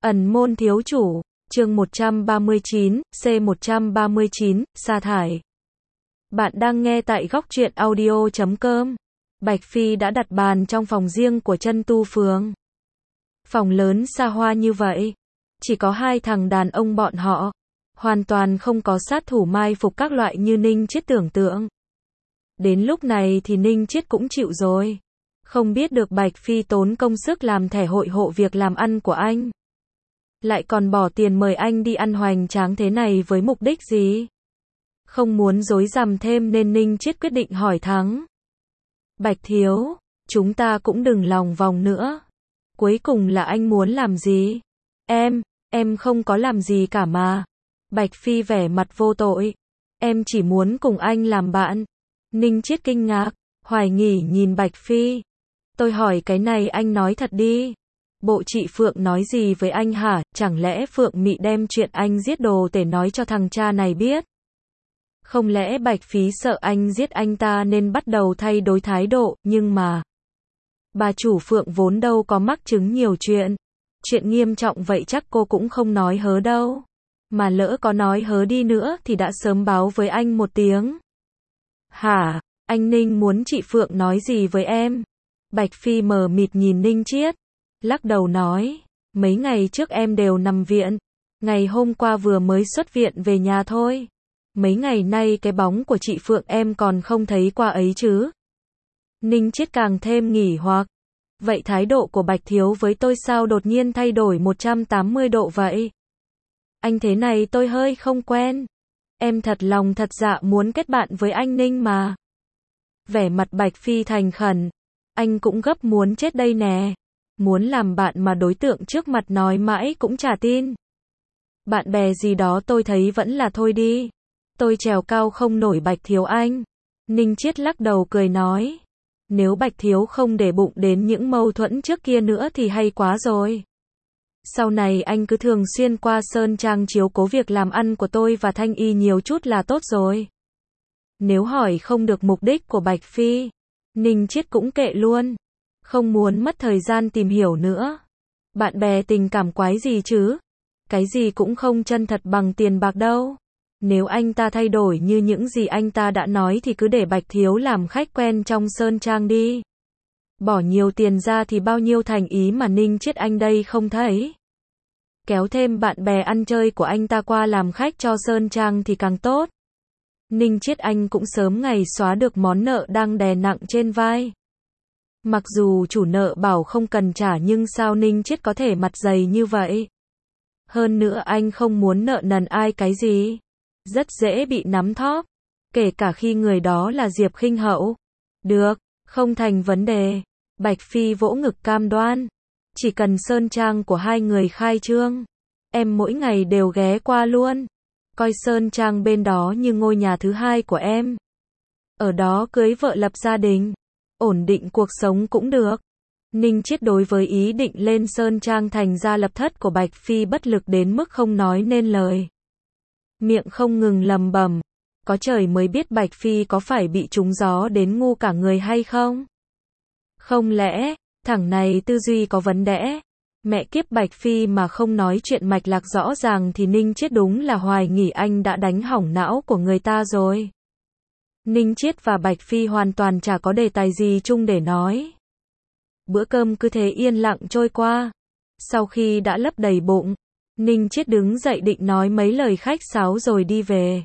Ẩn môn thiếu chủ, chương 139, C139, sa thải. Bạn đang nghe tại góc truyện audio.com. Bạch Phi đã đặt bàn trong phòng riêng của Chân Tu Phường. Phòng lớn xa hoa như vậy, chỉ có hai thằng đàn ông bọn họ, hoàn toàn không có sát thủ mai phục các loại như Ninh Chiết tưởng tượng. Đến lúc này thì Ninh Chiết cũng chịu rồi. Không biết được Bạch Phi tốn công sức làm thẻ hội hộ việc làm ăn của anh, lại còn bỏ tiền mời anh đi ăn hoành tráng thế này với mục đích gì? Không muốn rối rắm thêm nên Ninh Chiết quyết định hỏi thẳng. Bạch thiếu, chúng ta cũng đừng lòng vòng nữa. Cuối cùng là anh muốn làm gì? Em không có làm gì cả mà. Bạch Phi vẻ mặt vô tội. Em chỉ muốn cùng anh làm bạn. Ninh Chiết kinh ngạc, hoài nghi nhìn Bạch Phi. Tôi hỏi cái này anh nói thật đi. Bộ chị Phượng nói gì với anh hả? Chẳng lẽ Phượng Mị đem chuyện anh giết đồ tể nói cho thằng cha này biết? Không lẽ Bạch Phi sợ anh giết anh ta nên bắt đầu thay đổi thái độ, nhưng mà bà chủ Phượng vốn đâu có mắc chứng nhiều chuyện. Chuyện nghiêm trọng vậy chắc cô cũng không nói hớ đâu. Mà lỡ có nói hớ đi nữa thì đã sớm báo với anh một tiếng. Hả? Anh Ninh muốn chị Phượng nói gì với em? Bạch Phi mờ mịt nhìn Ninh Chiết, lắc đầu nói, mấy ngày trước em đều nằm viện, ngày hôm qua vừa mới xuất viện về nhà thôi. Mấy ngày nay cái bóng của chị Phượng em còn không thấy qua ấy chứ? Ninh Chiết càng thêm nghỉ hoặc. Vậy thái độ của Bạch thiếu với tôi sao đột nhiên thay đổi 180 độ vậy? Anh thế này tôi hơi không quen. Em thật lòng thật dạ muốn kết bạn với anh Ninh mà. Vẻ mặt Bạch Phi thành khẩn. Anh cũng gấp muốn chết đây nè. Muốn làm bạn mà đối tượng trước mặt nói mãi cũng chả tin. Bạn bè gì đó tôi thấy vẫn là thôi đi. Tôi trèo cao không nổi Bạch thiếu anh. Ninh Chiết lắc đầu cười nói. Nếu Bạch thiếu không để bụng đến những mâu thuẫn trước kia nữa thì hay quá rồi. Sau này anh cứ thường xuyên qua Sơn Trang chiếu cố việc làm ăn của tôi và Thanh Y nhiều chút là tốt rồi. Nếu hỏi không được mục đích của Bạch Phi, Ninh Chiết cũng kệ luôn. Không muốn mất thời gian tìm hiểu nữa. Bạn bè tình cảm quái gì chứ? Cái gì cũng không chân thật bằng tiền bạc đâu. Nếu anh ta thay đổi như những gì anh ta đã nói thì cứ để Bạch thiếu làm khách quen trong Sơn Trang đi. Bỏ nhiều tiền ra thì bao nhiêu thành ý mà Ninh Chiết anh đây không thấy. Kéo thêm bạn bè ăn chơi của anh ta qua làm khách cho Sơn Trang thì càng tốt. Ninh Chiết anh cũng sớm ngày xóa được món nợ đang đè nặng trên vai. Mặc dù chủ nợ bảo không cần trả nhưng sao Ninh Chiết có thể mặt dày như vậy? Hơn nữa anh không muốn nợ nần ai cái gì. Rất dễ bị nắm thóp. Kể cả khi người đó là Diệp Khinh Hậu. Được, không thành vấn đề. Bạch Phi vỗ ngực cam đoan. Chỉ cần Sơn Trang của hai người khai trương, em mỗi ngày đều ghé qua luôn. Coi Sơn Trang bên đó như ngôi nhà thứ hai của em. Ở đó cưới vợ lập gia đình, ổn định cuộc sống cũng được. Ninh Chiết đối với ý định lên Sơn Trang thành gia lập thất của Bạch Phi bất lực đến mức không nói nên lời. Miệng không ngừng lầm bầm. Có trời mới biết Bạch Phi có phải bị trúng gió đến ngu cả người hay không? Không lẽ, thằng này tư duy có vấn đề? Mẹ kiếp Bạch Phi mà không nói chuyện mạch lạc rõ ràng thì Ninh Chiết đúng là hoài nghi anh đã đánh hỏng não của người ta rồi. Ninh Chiết và Bạch Phi hoàn toàn chả có đề tài gì chung để nói. Bữa cơm cứ thế yên lặng trôi qua. Sau khi đã lấp đầy bụng, Ninh Chiết đứng dậy định nói mấy lời khách sáo rồi đi về.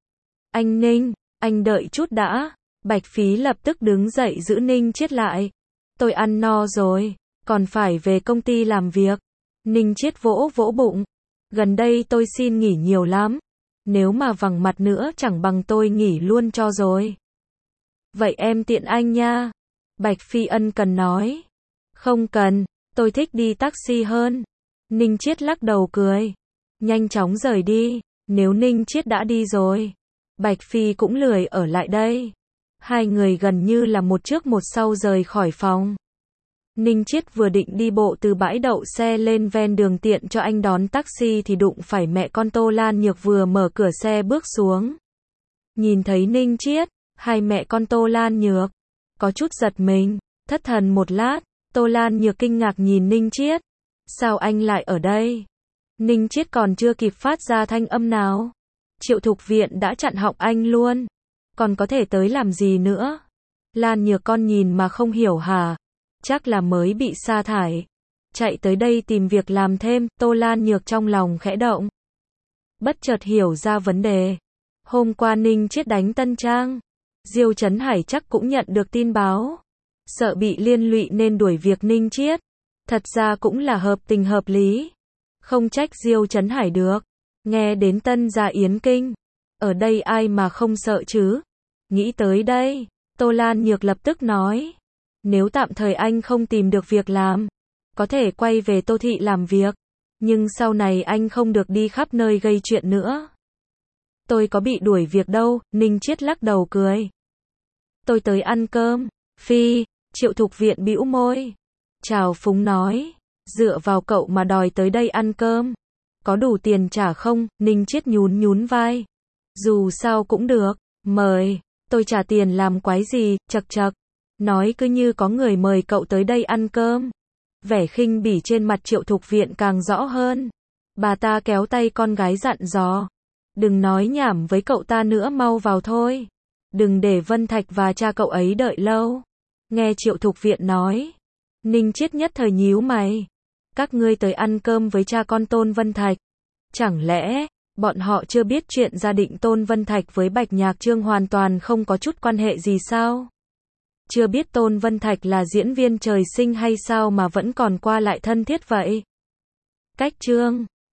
Anh Ninh, anh đợi chút đã. Bạch Phi lập tức đứng dậy giữ Ninh Chiết lại. Tôi ăn no rồi, còn phải về công ty làm việc. Ninh Chiết vỗ vỗ bụng. Gần đây tôi xin nghỉ nhiều lắm. Nếu mà vắng mặt nữa chẳng bằng tôi nghỉ luôn cho rồi. Vậy em tiện anh nha. Bạch Phi ân cần nói. Không cần, tôi thích đi taxi hơn. Ninh Chiết lắc đầu cười. Nhanh chóng rời đi. Nếu Ninh Chiết đã đi rồi, Bạch Phi cũng lười ở lại đây. Hai người gần như là một trước một sau rời khỏi phòng. Ninh Chiết vừa định đi bộ từ bãi đậu xe lên ven đường tiện cho anh đón taxi thì đụng phải mẹ con Tô Lan Nhược vừa mở cửa xe bước xuống. Nhìn thấy Ninh Chiết, hai mẹ con Tô Lan Nhược có chút giật mình, thất thần một lát. Tô Lan Nhược kinh ngạc nhìn Ninh Chiết. Sao anh lại ở đây? Ninh Chiết còn chưa kịp phát ra thanh âm nào. Triệu Thục Viện đã chặn họng anh luôn. Còn có thể tới làm gì nữa? Lan Nhược con nhìn mà không hiểu hả? Chắc là mới bị sa thải. Chạy tới đây tìm việc làm thêm, Tô Lan Nhược trong lòng khẽ động. Bất chợt hiểu ra vấn đề. Hôm qua Ninh Chiết đánh Tân Trang. Diêu Chấn Hải chắc cũng nhận được tin báo. Sợ bị liên lụy nên đuổi việc Ninh Chiết. Thật ra cũng là hợp tình hợp lý. Không trách Diêu Chấn Hải được. Nghe đến Tân Gia Yến Kinh. Ở đây ai mà không sợ chứ? Nghĩ tới đây, Tô Lan Nhược lập tức nói. Nếu tạm thời anh không tìm được việc làm, có thể quay về Tô Thị làm việc. Nhưng sau này anh không được đi khắp nơi gây chuyện nữa. Tôi có bị đuổi việc đâu, Ninh Chiết lắc đầu cười. Tôi tới ăn cơm. Phi, Triệu Thục Viện bĩu môi. Trào phúng nói. Dựa vào cậu mà đòi tới đây ăn cơm. Có đủ tiền trả không? Ninh Chiết nhún nhún vai. Dù sao cũng được. Mời. Tôi trả tiền làm quái gì? Chậc chậc. Nói cứ như có người mời cậu tới đây ăn cơm. Vẻ khinh bỉ trên mặt Triệu Thục Viện càng rõ hơn. Bà ta kéo tay con gái dặn dò. Đừng nói nhảm với cậu ta nữa, mau vào thôi. Đừng để Vân Thạch và cha cậu ấy đợi lâu. Nghe Triệu Thục Viện nói. Ninh Chiết nhất thời nhíu mày. Các ngươi tới ăn cơm với cha con Tôn Vân Thạch. Chẳng lẽ, bọn họ chưa biết chuyện gia đình Tôn Vân Thạch với Bạch Nhạc Trương hoàn toàn không có chút quan hệ gì sao? Chưa biết Tôn Vân Thạch là diễn viên trời sinh hay sao mà vẫn còn qua lại thân thiết vậy? Cách Trương